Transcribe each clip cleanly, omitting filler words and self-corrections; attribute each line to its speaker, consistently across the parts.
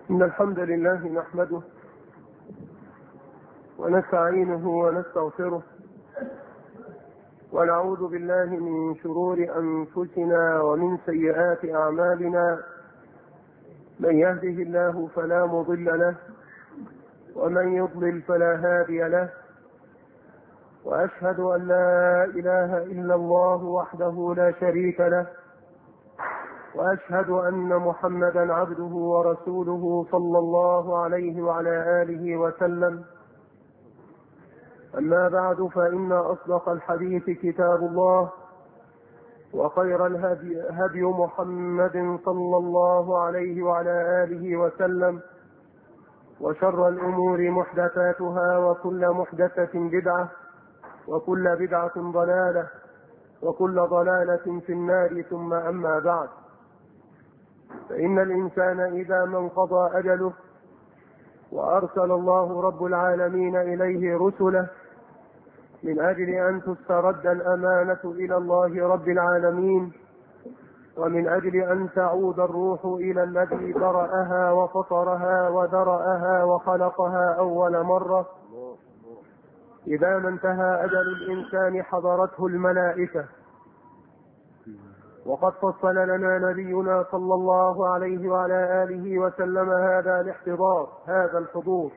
Speaker 1: إن الحمد لله نحمده ونستعينه ونستغفره ونعوذ بالله من شرور أنفسنا ومن سيئات أعمالنا. من يهده الله فلا مضل له ومن يضلل فلا هادي له، وأشهد أن لا إله إلا الله وحده لا شريك له، وأشهد أن محمدا عبده ورسوله صلى الله عليه وعلى آله وسلم. أما بعد، فإن أصدق الحديث كتاب الله، وخير الهدي هدي محمد صلى الله عليه وعلى آله وسلم، وشر الأمور محدثاتها، وكل محدثة بدعة، وكل بدعة ضلالة، وكل ضلالة في النار. ثم أما بعد، فإن الإنسان إذا ما انقضى أجله وأرسل الله رب العالمين إليه رسله من أجل أن تسترد الأمانة إلى الله رب العالمين، ومن أجل أن تعود الروح إلى الذي برأها وفطرها ودرأها وخلقها أول مرة، إذا ما انتهى أجل الإنسان حضرته الملائكة. وقد فصل لنا نبينا صلى الله عليه وعلى آله وسلم هذا الاحتضار، هذا الحضور،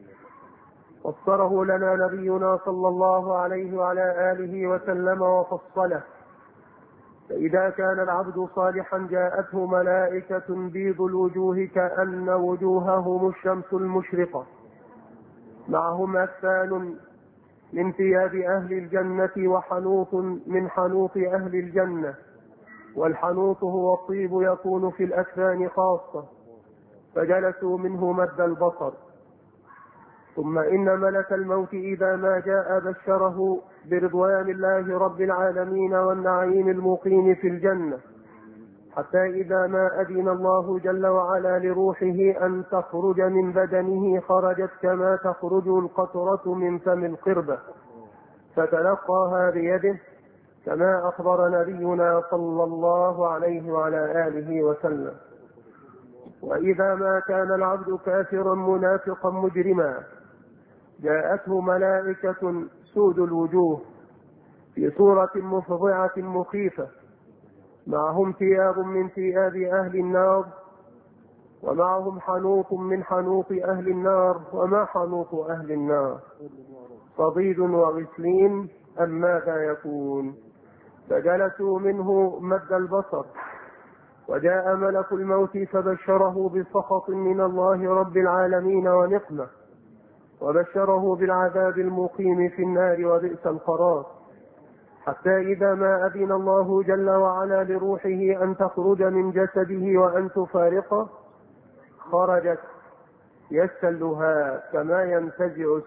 Speaker 1: فسره لنا نبينا صلى الله عليه وعلى آله وسلم وفصله. فإذا كان العبد صالحا جاءته ملائكة بيض الوجوه كأن وجوههم الشمس المشرقة، معهم أكفان من ثياب أهل الجنة وحنوط من حنوط أهل الجنة، والحنوط هو الطيب يكون في الأكفان خاصة، فجلسوا منه مد البصر. ثم إن ملك الموت إذا ما جاء بشره برضوان الله رب العالمين والنعيم المقيم في الجنة، حتى إذا ما أذن الله جل وعلا لروحه أن تخرج من بدنه خرجت كما تخرج القطرة من فم القربة، فتلقاها بيده، كما أخبر نبينا صلى الله عليه وعلى آله وسلم. وإذا ما كان العبد كافرا منافقا مجرما جاءته ملائكة سود الوجوه في صورة مفظعة مخيفة، معهم ثياب من ثياب أهل النار، ومعهم حنوط من حنوط أهل النار. وما حنوط أهل النار؟ صديد وغسلين. أم ماذا يكون؟ فجلسوا منه مد البصر، وجاء ملك الموت فبشره بسخط من الله رب العالمين ونقمة، وبشره بالعذاب المقيم في النار وبئس القرار، حتى إذا ما أذن الله جل وعلا لروحه أن تخرج من جسده وأن تفارقه خرجت يسلها كما ينتزع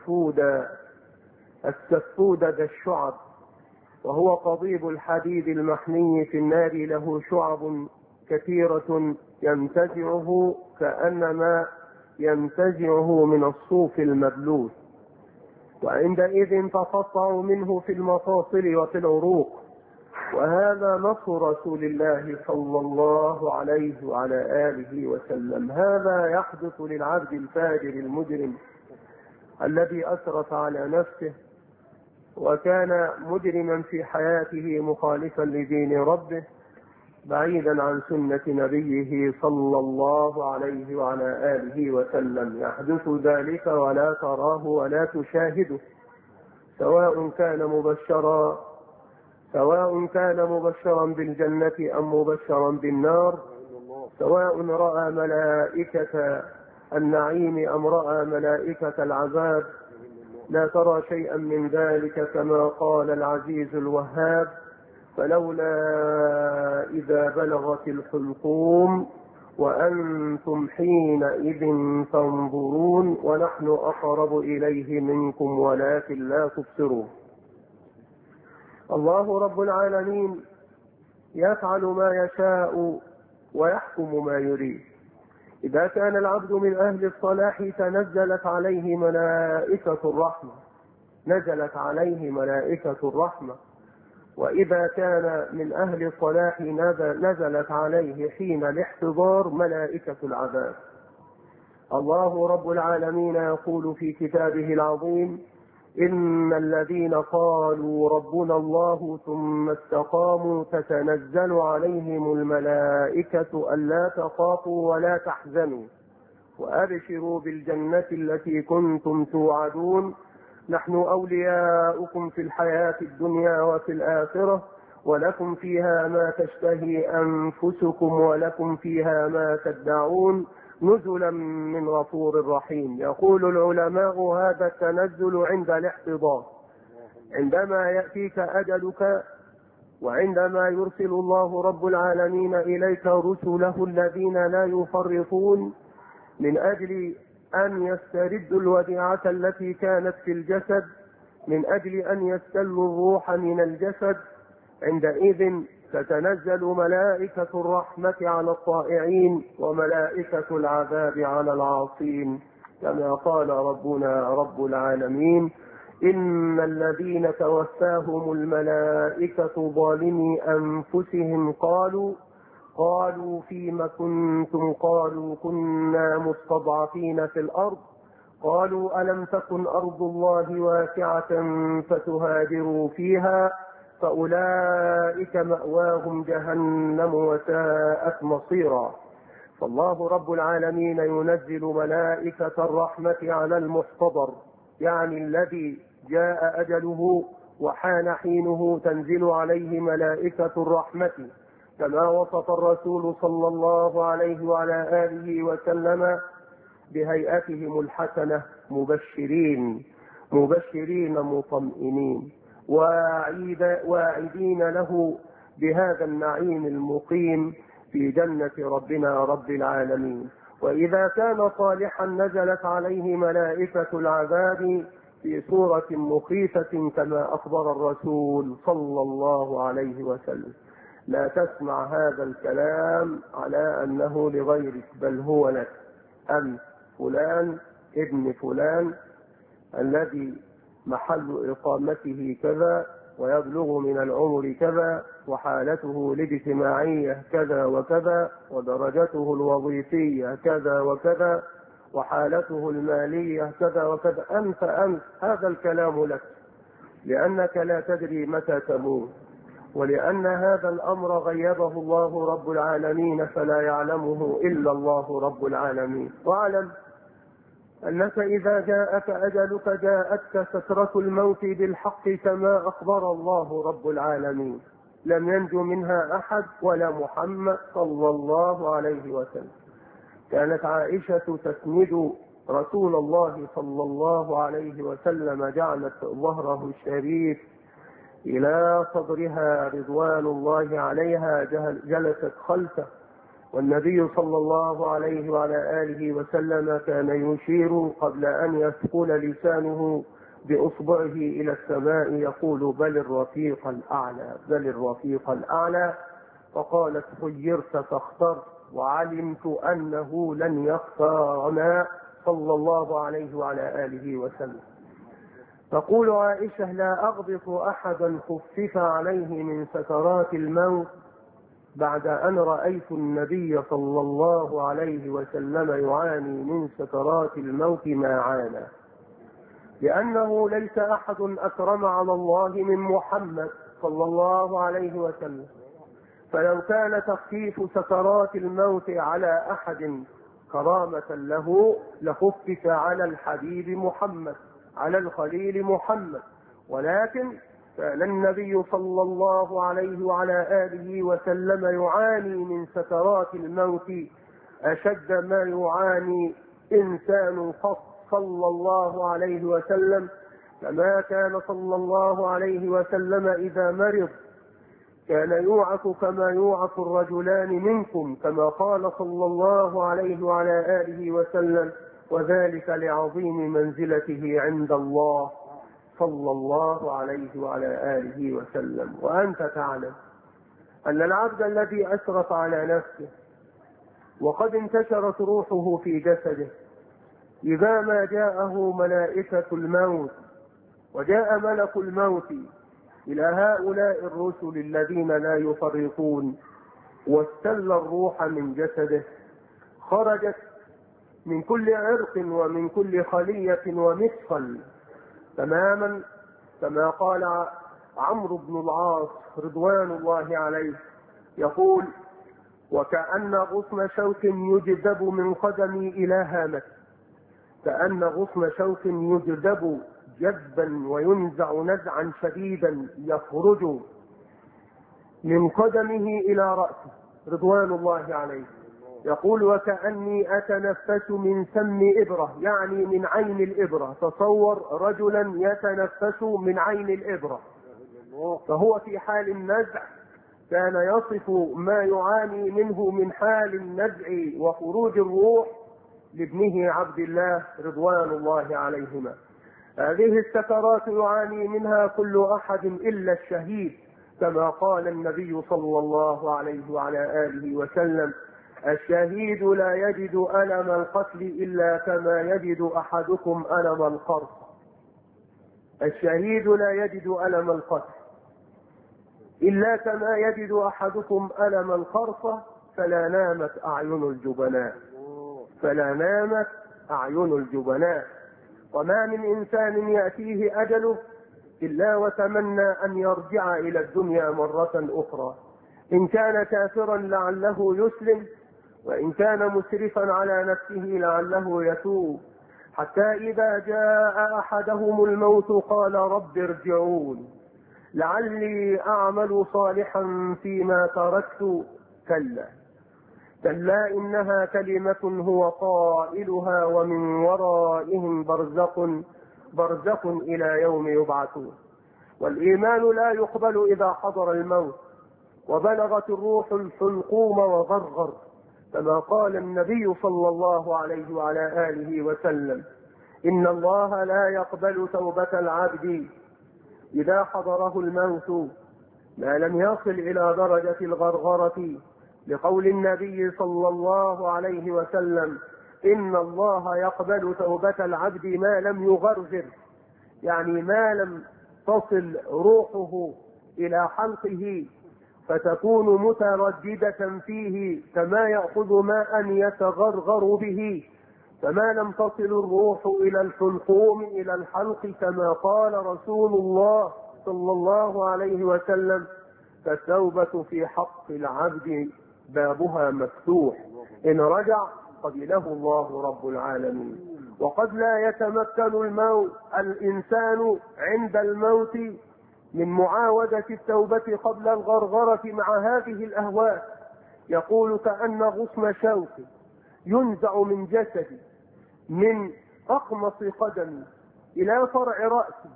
Speaker 1: السفود ذا الشعب، وهو قضيب الحديد المحمي في النار، له شعب كثيرة ينتزعه كأنما ينتزعه من الصوف المبلول، وعندئذ تقطع منه في المفاصل وفي العروق. وهذا نص رسول الله صلى الله عليه وعلى آله وسلم. هذا يحدث للعبد الفاجر المجرم الذي أسرف على نفسه وكان مجرما في حياته مخالفا لدين ربه، بعيدا عن سنة نبيه صلى الله عليه وعلى آله وسلم. يحدث ذلك ولا تراه ولا تشاهده، سواء كان مبشرا بالجنة أم مبشرا بالنار، سواء رأى ملائكة النعيم أم رأى ملائكة العذاب، لا ترى شيئا من ذلك، كما قال العزيز الوهاب: فلولا إذا بلغت الحلقوم وأنتم حينئذ تنظرون ونحن أقرب إليه منكم ولكن لا تبصرون. الله رب العالمين يفعل ما يشاء ويحكم ما يريد. إذا كان العبد من أهل الصلاح تنزلت عليه ملائكة الرحمة، وإذا كان من أهل الصلاح نزلت عليه حين الاحتضار ملائكة العذاب. الله رب العالمين يقول في كتابه العظيم: إن الذين قالوا ربنا الله ثم استقاموا تتنزل عليهم الملائكة ألا تخافوا ولا تحزنوا وأبشروا بالجنة التي كنتم توعدون نحن أولياؤكم في الحياة الدنيا وفي الآخرة ولكم فيها ما تشتهي أنفسكم ولكم فيها ما تدعون نزلا من غفور رحيم. يقول العلماء: هذا التنزل عند الاحتضار، عندما يأتيك أجلك، وعندما يرسل الله رب العالمين إليك رسله الذين لا يفرطون من أجل أن يستردوا الوديعة التي كانت في الجسد، من أجل أن يستلوا الروح من الجسد. عندئذ تتنزل ملائكة الرحمة على الطائعين وملائكة العذاب على العاصين، كما قال ربنا رب العالمين: إن الذين توفاهم الملائكة ظالمي أنفسهم قالوا فيم كنتم؟ قالوا كنا مستضعفين في الأرض. قالوا ألم تكن أرض الله واسعة فتهاجروا فيها فأولئك مأواهم جهنم وساءت مصيرا. فالله رب العالمين ينزل ملائكة الرحمة على المحتضر، يعني الذي جاء أجله وحان حينه تنزل عليه ملائكة الرحمة، كما وصف الرسول صلى الله عليه وعلى آله وسلم بهيئتهم الحسنة: مبشرين مطمئنين واعدين له بهذا النعيم المقيم في جنة ربنا رب العالمين. وإذا كان صالحا نزلت عليه ملائكة العذاب في صورة مخيفة كما أخبر الرسول صلى الله عليه وسلم. لا تسمع هذا الكلام على أنه لغيرك، بل هو لك. أنت فلان ابن فلان الذي محل إقامته كذا ويبلغ من العمر كذا وحالته الاجتماعية كذا وكذا ودرجته الوظيفية كذا وكذا وحالته المالية كذا وكذا. أنت هذا الكلام لك، لأنك لا تدري متى تموت، ولأن هذا الأمر غيبه الله رب العالمين فلا يعلمه إلا الله رب العالمين. واعلم أنك إذا جاءك أجلك جاءتك سكرة الموت بالحق كما أخبر الله رب العالمين، لم ينجو منها أحد ولا محمد صلى الله عليه وسلم. كانت عائشة تسند رسول الله صلى الله عليه وسلم، جعلت ظهره الشريف إلى صدرها رضوان الله عليها، جلست خلفه، والنبي صلى الله عليه وعلى آله وسلم كان يشير قبل أن يثقل لسانه بإصبعه إلى السماء يقول: بل الرفيق الأعلى، بل الرفيق الأعلى. فقالت: خيرت فاخترت، وعلمت أنه لن يختارنا صلى الله عليه وعلى آله وسلم. تقول عائشة: لا أغبط أحدا خفف عليه من سكرات الموت بعد أن رأيت النبي صلى الله عليه وسلم يعاني من سكرات الموت ما عانى، لأنه ليس أحد أكرم على الله من محمد صلى الله عليه وسلم. فلو كان تخفيف سكرات الموت على أحد كرامة له لخفف على الحبيب محمد، على الخليل محمد، ولكن كان النبي صلى الله عليه وعلى آله وسلم يعاني من سكرات الموت أشد ما يعاني إنسان قط صلى الله عليه وسلم. كما كان صلى الله عليه وسلم إذا مرض كان يوعك كما يوعك الرجلان منكم، كما قال صلى الله عليه وعلى آله وسلم: وذلك لعظيم منزلته عند الله صلى الله عليه وعلى آله وسلم. وأنت تعلم أن العبد الذي أسرف على نفسه وقد انتشرت روحه في جسده، إذا ما جاءه ملائكة الموت وجاء ملك الموت إلى هؤلاء الرسل الذين لا يفرطون واستل الروح من جسده، خرجت من كل عرق ومن كل خلية ومفصل تماما، كما قال عمرو بن العاص رضوان الله عليه، يقول: وكأن غصن شوك يجذب من قدمي إلى هامتي، كأن غصن شوك يجذب جذبا وينزع نزعا شديدا يخرج من قدمه إلى رأسه رضوان الله عليه. يقول: وكأني أتنفس من سم إبرة، يعني من عين الإبرة. تصور رجلا يتنفس من عين الإبرة، فهو في حال النزع كان يصف ما يعاني منه من حال النزع وخروج الروح لابنه عبد الله رضوان الله عليهما. هذه السكرات يعاني منها كل أحد إلا الشهيد، كما قال النبي صلى الله عليه وعلى آله وسلم: الشهيد لا يجد ألم القتل إلا كما يجد أحدكم ألم القرص. الشهيد لا يجد ألم القتل إلا كما يجد أحدكم ألم القرص، فلا نامت أعين الجبناء، فلا نامت أعين الجبناء. وما من إنسان يأتيه أجله إلا وتمنى أن يرجع إلى الدنيا مرة أخرى، إن كان كافرا لعله يسلم، وإن كان مسرفا على نفسه لعله يتوب، حتى إذا جاء أحدهم الموت قال: رب ارجعون لعلي أعمل صالحا فيما تركت. كلا كلا إنها كلمة هو قائلها ومن ورائهم برزخ إلى يوم يبعثون. والإيمان لا يقبل إذا حضر الموت وبلغت الروح الحلقوم وغرغر، كما قال النبي صلى الله عليه وعلى آله وسلم: إن الله لا يقبل توبة العبد إذا حضره الموت ما لم يصل إلى درجة الغرغرة، لقول النبي صلى الله عليه وسلم: إن الله يقبل توبة العبد ما لم يغرغر، يعني ما لم تصل روحه إلى حلقه فتكون مترددة فيه كما يأخذ ماء يتغرغر به، فما لم تصل الروح إلى الحلقوم إلى الحلق، كما قال رسول الله صلى الله عليه وسلم: فالتوبة في حق العبد بابها مفتوح، إن رجع قبله الله رب العالمين. وقد لا يتمكن الإنسان عند الموت من معاودة التوبة قبل الغرغرة مع هذه الأهواء. يقول: كأن غصن شوك ينزع من جسدي، من أقمص قدمي إلى فرع رأسي،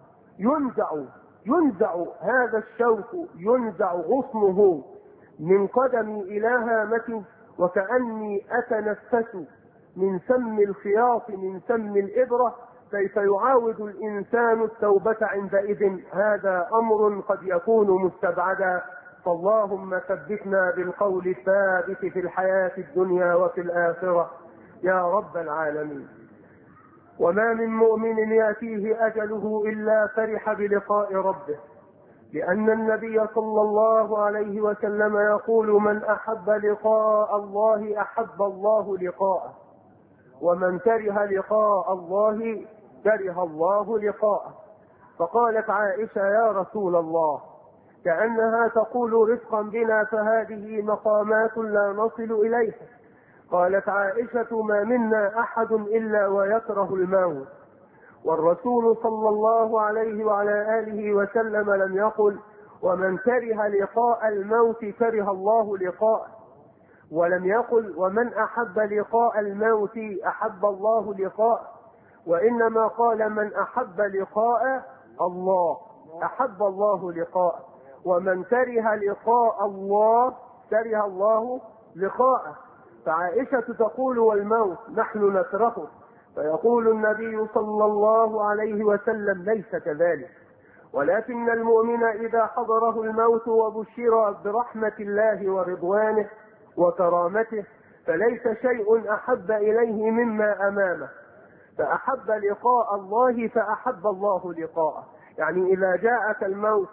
Speaker 1: ينزع هذا الشوك، ينزع غصنه من قدمي إلى هامتي، وكأني أتنفس من سم الخياط، من سم الإبرة. كيف يعاود الإنسان التوبة عندئذ؟ هذا أمر قد يكون مستبعدا، فاللهم ثبتنا بالقول الثابت في الحياة الدنيا وفي الآخرة يا رب العالمين. وما من مؤمن يأتيه أجله إلا فرح بلقاء ربه، لأن النبي صلى الله عليه وسلم يقول: من أحب لقاء الله أحب الله لقاءه، ومن كره لقاء الله كره الله لقاءه. فقالت عائشة: يا رسول الله، كأنها تقول: رفقا بنا فهذه مقامات لا نصل إليها. قالت عائشة: ما منا أحد إلا ويكره الموت، والرسول صلى الله عليه وعلى آله وسلم لم يقل: ومن كره لقاء الموت كره الله لقاءه، ولم يقل: ومن أحب لقاء الموت أحب الله لقاءه، وإنما قال: من أحب لقاء الله أحب الله لقاءه، ومن كره لقاء الله كره الله لقاءه. فعائشة تقول: والموت نحن نكرهه، فيقول النبي صلى الله عليه وسلم: ليس كذلك، ولكن المؤمن إذا حضره الموت وبشر برحمة الله ورضوانه وكرامته فليس شيء أحب إليه مما أمامه، فأحب لقاء الله فأحب الله لقاءه. يعني إذا جاءك الموت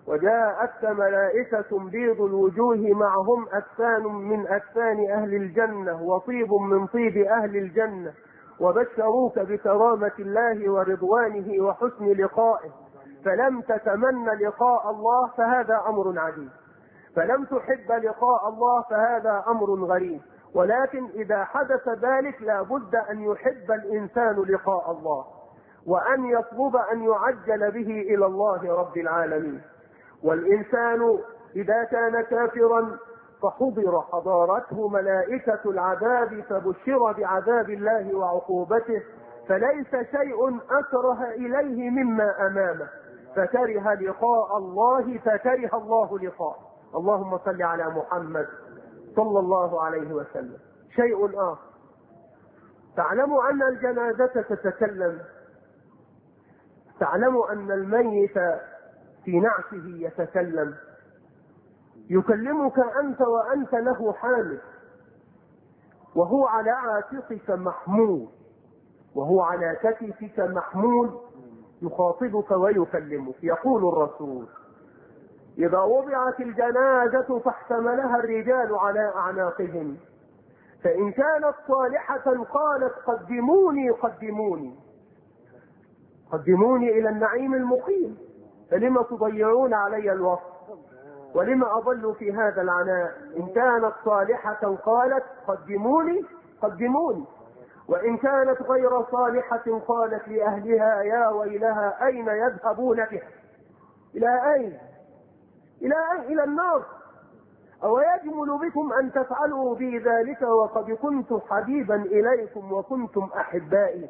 Speaker 1: وجاءتك ملائكة بيض الوجوه معهم أكفان من أكفان أهل الجنة وطيب من طيب أهل الجنة، وبشروك بكرامة الله ورضوانه وحسن لقائه، فلم تتمنى لقاء الله فهذا أمر عجيب، فلم تحب لقاء الله فهذا أمر غريب. ولكن إذا حدث ذلك لا بد أن يحب الإنسان لقاء الله، وأن يطلب أن يعجل به إلى الله رب العالمين. والإنسان إذا كان كافرا حضرته ملائكة العذاب فبشر بعذاب الله وعقوبته، فليس شيء أكره إليه مما أمامه، فكره لقاء الله فكره الله لقاءه. اللهم صل على محمد صلى الله عليه وسلم. شيء آخر، تعلم أن الجنازة تتكلم، تعلم أن الميت في نعشه يتكلم، يكلمك أنت وأنت له حامل، وهو على عاتقك محمول، وهو على كتفك محمول، يخاطبك ويكلمك. يقول الرسول: إذا وضعت الجنازة فاحتملها الرجال على أعناقهم، فإن كانت صالحة قالت قدموني قدموني قدموني إلى النعيم المقيم، فلما تضيعون علي الوقت ولما أضل في هذا العناء. إن كانت صالحة قالت قدموني قدموني، وإن كانت غير صالحة قالت لأهلها: يا ويلها أين يذهبون بها؟ إلى أين؟ إلى النار. أو يجمل بكم أن تفعلوا بي ذلك وقد كنت حبيبا إليكم وكنتم أحبائي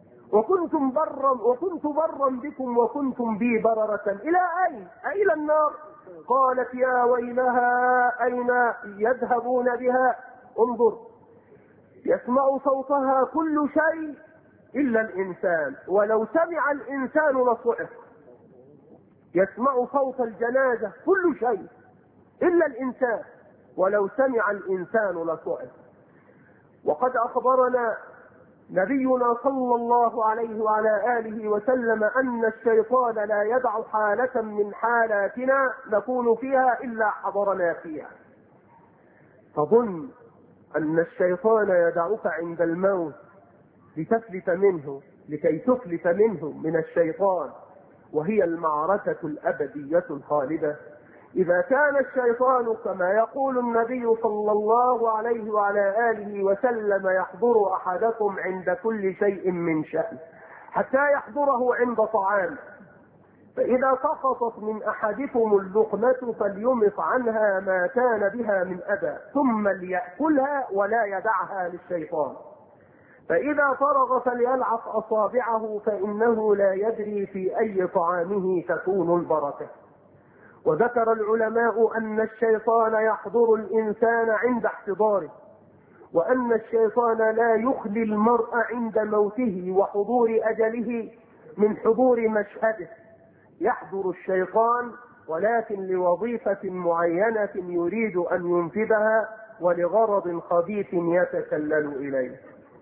Speaker 1: وكنت برا بكم وكنتم بي بررة. إلى أين؟ إلى النار. قالت: يا ويلها أين يذهبون بها؟ انظر، يسمع صوتها كل شيء إلا الإنسان، ولو سمع الإنسان لصعق. يسمع صوت الجنازة كل شيء إلا الإنسان، ولو سمع الإنسان لصعق. وقد أخبرنا نبينا صلى الله عليه وعلى آله وسلم أن الشيطان لا يدع حالة من حالاتنا نكون فيها إلا حضرنا فيها. تظن أن الشيطان يدعك عند الموت لتفلت منه، لكي تفلت منه من الشيطان، وهي المعركة الأبدية الخالدة. إذا كان الشيطان كما يقول النبي صلى الله عليه وعلى آله وسلم يحضر أحدكم عند كل شيء من شأن حتى يحضره عند طعام، فإذا سقطت من أحدكم اللقمة فليمط عنها ما كان بها من أذى ثم ليأكلها ولا يدعها للشيطان، فإذا فرغ فليلعق أصابعه فإنه لا يدري في أي طعامه تكون البركة. وذكر العلماء أن الشيطان يحضر الإنسان عند احتضاره، وأن الشيطان لا يخلي المرء عند موته وحضور أجله من حضور مشهده. يحضر الشيطان ولكن لوظيفة معينة يريد أن ينفذها ولغرض خبيث يتسلل إليه.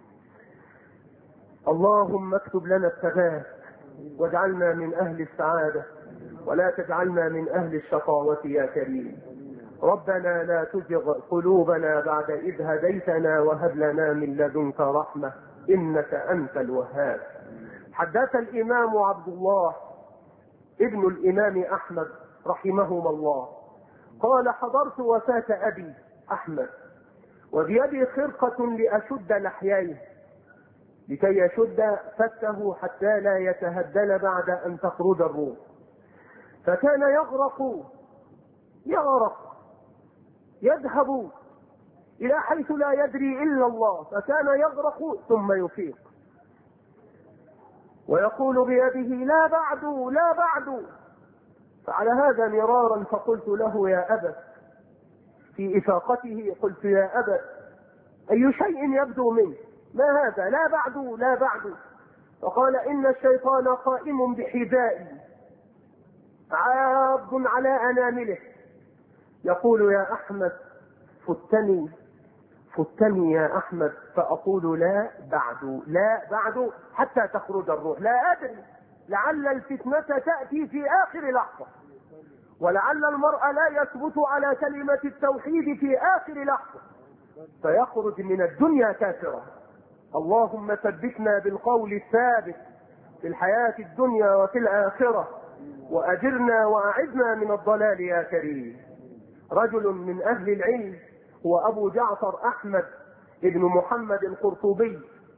Speaker 1: اللهم اكتب لنا الثبات واجعلنا من أهل السعادة ولا تجعلنا من أهل الشقاوة يا كريم. ربنا لا تزغ قلوبنا بعد إذ هديتنا وهب لنا من لدنك رحمة إنك أنت الوهاب. حدث الإمام عبد الله ابن الإمام أحمد رحمهما الله قال: حضرت وفاة أبي أحمد وبيدي خرقة لأشد لحييه لكي يشد فكه حتى لا يتهدل بعد أن تخرج الروح، فكان يغرق يذهب إلى حيث لا يدري إلا الله، فكان يغرق ثم يفيق ويقول بيده: لا بعد لا بعد. فعلى هذا مرارا فقلت له: يا أبت، في إفاقته قلت: يا أبت، أي شيء يبدو منه؟ ما هذا؟ لا بعد لا بعد. فقال: إن الشيطان قائم بحذائي عاض على أنامله يقول: يا أحمد فتني يا أحمد، فأقول: لا بعد لا بعد حتى تخرج الروح. لا أدري، لعل الفتنة تأتي في آخر لحظة، ولعل المرء لا يثبت على كلمة التوحيد في آخر لحظة فيخرج من الدنيا كافرا. اللهم ثبتنا بالقول الثابت في الحياة الدنيا وفي الآخرة، وأجرنا وأعذنا من الضلال يا كريم. رجل من أهل العلم هو أبو جعفر أحمد ابن محمد القرطبي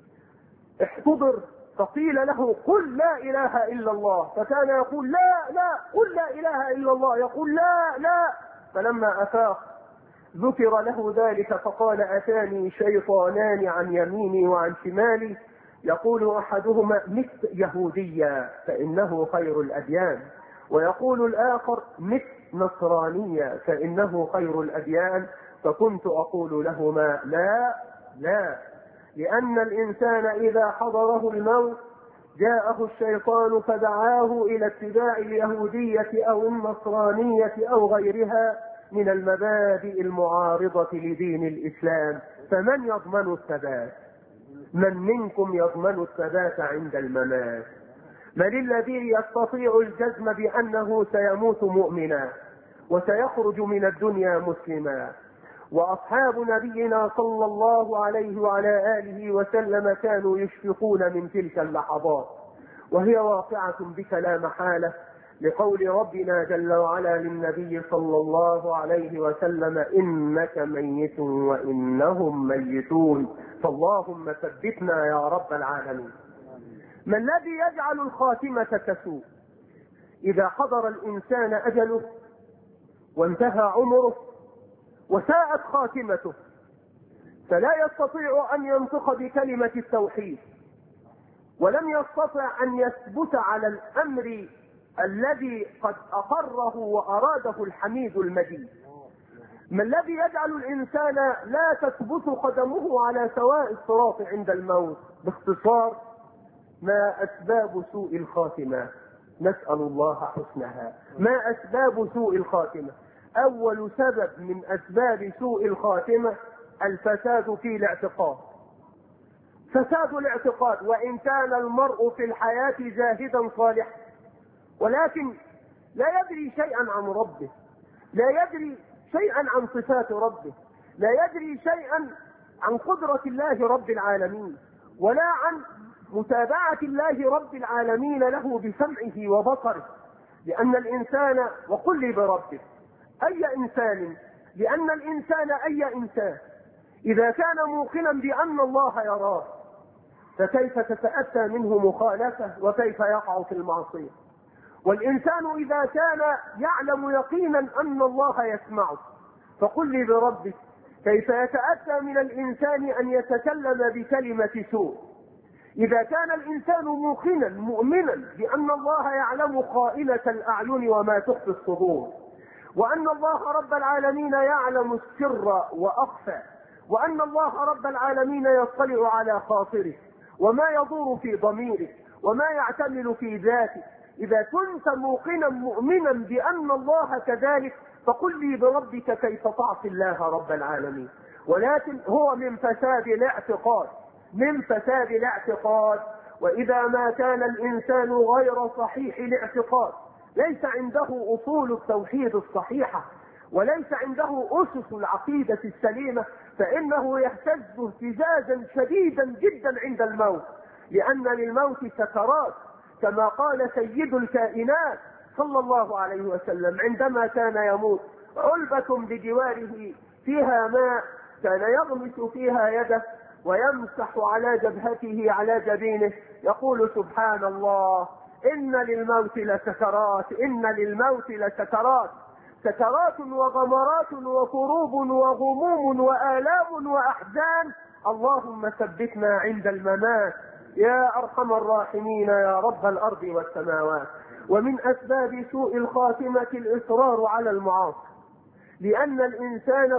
Speaker 1: احتضر فقيل له قل لا إله إلا الله، فكان يقول لا قل لا إله إلا الله، يقول لا. فلما أفاق ذكر له ذلك فقال أتاني شيطانان عن يميني وعن شمالي يقول أحدهما مت يهوديا فإنه خير الأديان، ويقول الآخر مت نصرانيا فإنه خير الأديان، فكنت أقول لهما لا، لأن الإنسان إذا حضره الموت جاءه الشيطان فدعاه إلى اتباع اليهودية أو النصرانية أو غيرها من المبادئ المعارضة لدين الإسلام، فمن يضمن الثبات؟ من منكم يضمن الثبات عند الممات؟ من الذي يستطيع الجزم بأنه سيموت مؤمنا وسيخرج من الدنيا مسلما؟ وأصحاب نبينا صلى الله عليه وعلى آله وسلم كانوا يشفقون من تلك اللحظات، وهي واقعة بك لا محالة، لقول ربنا جل وعلا للنبي صلى الله عليه وسلم إنك ميت وإنهم ميتون، فاللهم ثبتنا يا رب العالمين. ما الذي يجعل الخاتمة تسوء؟ إذا حضر الإنسان أجله وانتهى عمره وساءت خاتمته فلا يستطيع أن ينطق بكلمة التوحيد، ولم يستطع أن يثبت على الأمر الذي قد أقره وأراده الحميد المجيد. ما الذي يجعل الإنسان لا تثبت قدمه على سواء الصراط عند الموت؟ باختصار، ما أسباب سوء الخاتمة؟ نسأل الله حسنها. ما أسباب سوء الخاتمة؟ أول سبب من أسباب سوء الخاتمة الفساد في الاعتقاد. فساد الاعتقاد، وإن كان المرء في الحياة جاهدا صالحا ولكن لا يدري شيئا عن ربه، لا يدري شيئا عن صفات ربه، لا يدري شيئا عن قدرة الله رب العالمين، ولا عن متابعة الله رب العالمين له بسمعه وبصره. لأن الإنسان، وقل لي بربك أي إنسان، لأن الإنسان أي إنسان إذا كان موقنا بأن الله يراه فكيف تتأتى منه مخالفة وكيف يقع في المعصية؟ والإنسان إذا كان يعلم يقينا أن الله يسمعه فقل لي بربك كيف يتأتى من الإنسان أن يتكلم بكلمة سوء؟ إذا كان الإنسان موقنا مؤمنا بأن الله يعلم خائنة الأعين وما تخفي الصدور، وأن الله رب العالمين يعلم السر وأخفى، وأن الله رب العالمين يطلع على خاطره وما يدور في ضميره وما يعتمل في ذاته، إذا كنت موقنا مؤمنا بأن الله كذلك فقل لي بربك كيف تعصي الله رب العالمين؟ ولكن هو من فساد الاعتقاد، من فساد الاعتقاد. وإذا ما كان الإنسان غير صحيح الاعتقاد، ليس عنده أصول التوحيد الصحيحة وليس عنده أسس العقيدة السليمة، فإنه يهتز اهتزازا شديدا جدا عند الموت، لأن للموت سكرات، كما قال سيد الكائنات صلى الله عليه وسلم عندما كان يموت: علبة بجواره فيها ماء كان يغمس فيها يده ويمسح على جبهته على جبينه يقول: سبحان الله، إن للموت لسكرات، إن للموت لسكرات، سكرات وغمرات وكروب وغموم وآلام وأحزان، اللهم ثبتنا عند الممات يا أرحم الراحمين يا رب الأرض والسماوات. ومن أسباب سوء الخاتمة الإصرار على المعاصي، لأن الإنسان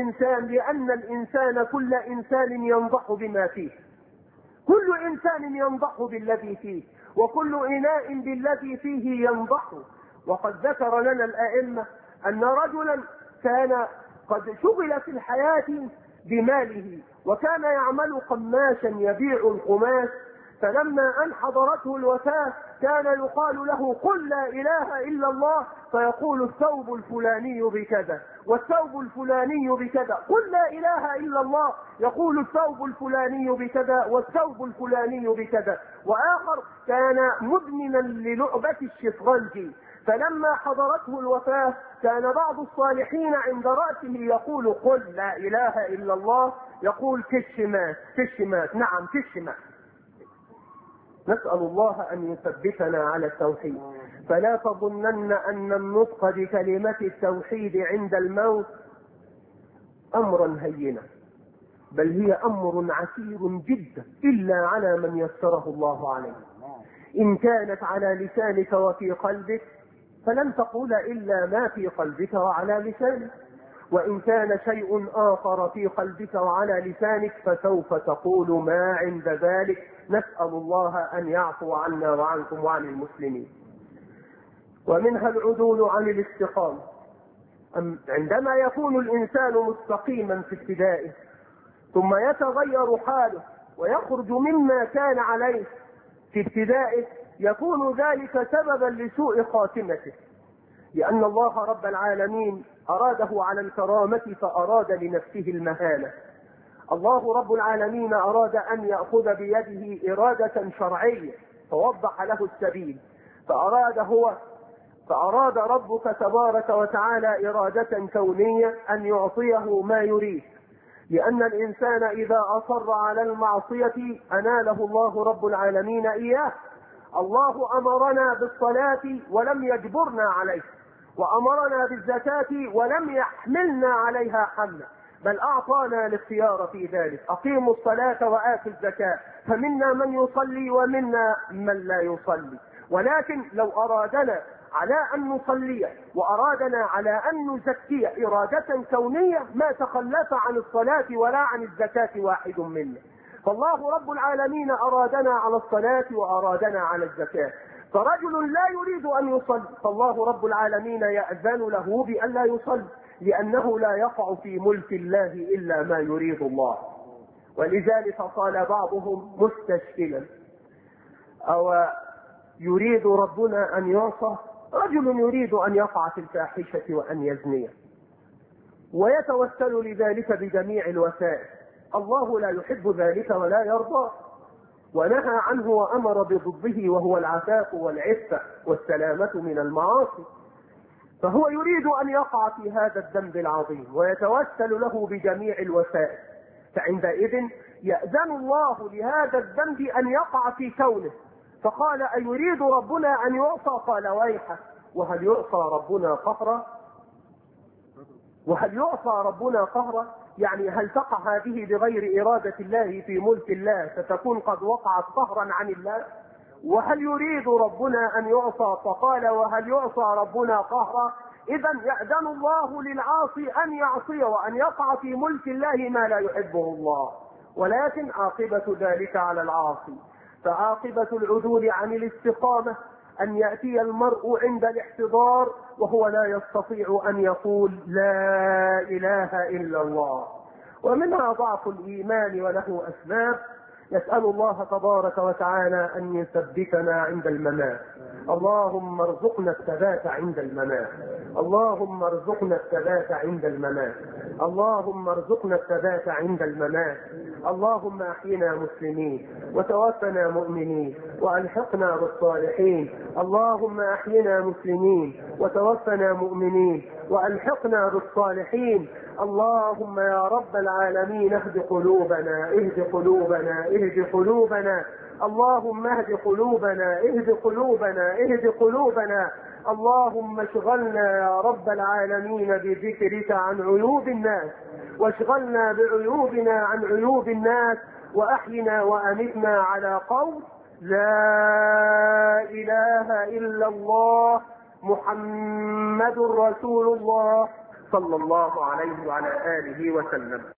Speaker 1: كل إنسان ينضح بما فيه، كل إنسان ينضح بالذي فيه، وكل إناء بالذي فيه ينضح. وقد ذكر لنا الأئمة أن رجلا كان قد شغل في الحياة بماله، وكان يعمل قماشا يبيع القماش، فلما أن حضرته الوفاة كان يقال له قل لا إله إلا الله، فيقول الثوب الفلاني بكذا والثوب الفلاني بكذا، قل لا إله إلا الله، يقول الثوب الفلاني بكذا والثوب الفلاني بكذا. وآخر كان مدمنا للعبة الشطرنج، فلما حضرته الوفاة كان بعض الصالحين عند رأسه يقول قل لا إله إلا الله، يقول كشمات كشمات، نعم كشمات. نسأل الله أن يثبتنا على التوحيد. فلا تظنن أن النطق بكلمة التوحيد عند الموت أمرا هينا، بل هي أمر عسير جدا إلا على من يسره الله عليه. إن كانت على لسانك وفي قلبك فلن تقول إلا ما في قلبك وعلى لسانك، وإن كان شيء آخر في قلبك وعلى لسانك فسوف تقول ما عند ذلك. نسأل الله أن يعفو عنا وعنكم وعن المسلمين. ومنها العدول عن الاستقامة. عندما يكون الإنسان مستقيما في ابتدائه ثم يتغير حاله ويخرج مما كان عليه في ابتدائه، يكون ذلك سببا لسوء خاتمته، لأن الله رب العالمين أراده على الكرامة فأراد لنفسه المهانة. الله رب العالمين أراد أن يأخذ بيده إرادة شرعية فوضح له السبيل، فأراد ربك تبارك وتعالى إرادة كونية أن يعطيه ما يريد، لأن الإنسان إذا أصر على المعصية أناله الله رب العالمين إياه. الله أمرنا بالصلاة ولم يجبرنا عليه، وأمرنا بالزكاة ولم يحملنا عليها حملا، بل أعطانا الاختيار في ذلك. أقيموا الصلاة وآتوا الزكاة، فمنا من يصلي ومنا من لا يصلي. ولكن لو أرادنا على أن نصلي وأرادنا على أن نزكي إرادة كونية ما تخلف عن الصلاة ولا عن الزكاة واحد منا. فالله رب العالمين أرادنا على الصلاة وأرادنا على الزكاة. فرجل لا يريد أن يصلي فالله رب العالمين يأذن له بأن لا يصلي، لأنه لا يقع في ملك الله إلا ما يريد الله. ولذلك قال بعضهم مستشكلا: أو يريد ربنا أن يعصى؟ رجل يريد أن يقع في الفاحشة وأن يزني ويتوسل لذلك بجميع الوسائل، الله لا يحب ذلك ولا يرضى، ونهى عنه وأمر بضده وهو العفاف والعفة والسلامة من المعاصي. فهو يريد أن يقع في هذا الذنب العظيم ويتوسل له بجميع الوسائل، فعندئذ يأذن الله لهذا الذنب أن يقع في كونه. فقال: أيريد ربنا أن يعصى؟ قال: ويحه، وهل يعصى ربنا قهرا؟ وهل يعصى ربنا قهرا؟ يعني هل تقع هذه بغير إرادة الله في ملك الله فتكون قد وقعت قهرا عن الله؟ وهل يريد ربنا أن يعصى؟ فقال: وهل يعصى ربنا قهرا؟ إذا يأذن الله للعاصي أن يعصي وأن يقع في ملك الله ما لا يحبه الله، ولكن عاقبة ذلك على العاصي. فعاقبة العدول عن الاستقامة أن يأتي المرء عند الاحتضار وهو لا يستطيع أن يقول لا إله إلا الله، ومنها ضعف الإيمان وله أسباب. نسأل الله تبارك وتعالى أن يثبتنا عند الممات. اللهم ارزقنا الثبات عند الممات، اللهم ارزقنا الثبات عند الممات، اللهم ارزقنا الثبات عند الممات. اللهم احينا مسلمين وتوفنا مؤمنين والحقنا بالصالحين. اللهم احينا مسلمين وتوفنا مؤمنين والحقنا بالصالحين. اللهم يا رب العالمين اهد قلوبنا اهد قلوبنا اهد قلوبنا. اللهم اهد قلوبنا اهد قلوبنا اهد قلوبنا. اللهم اشغلنا يا رب العالمين بذكرك عن عيوب الناس، واشغلنا بعيوبنا عن عيوب الناس، واحينا وامتنا على قول لا اله الا الله محمد رسول الله صلى الله عليه وعلى آله وسلم.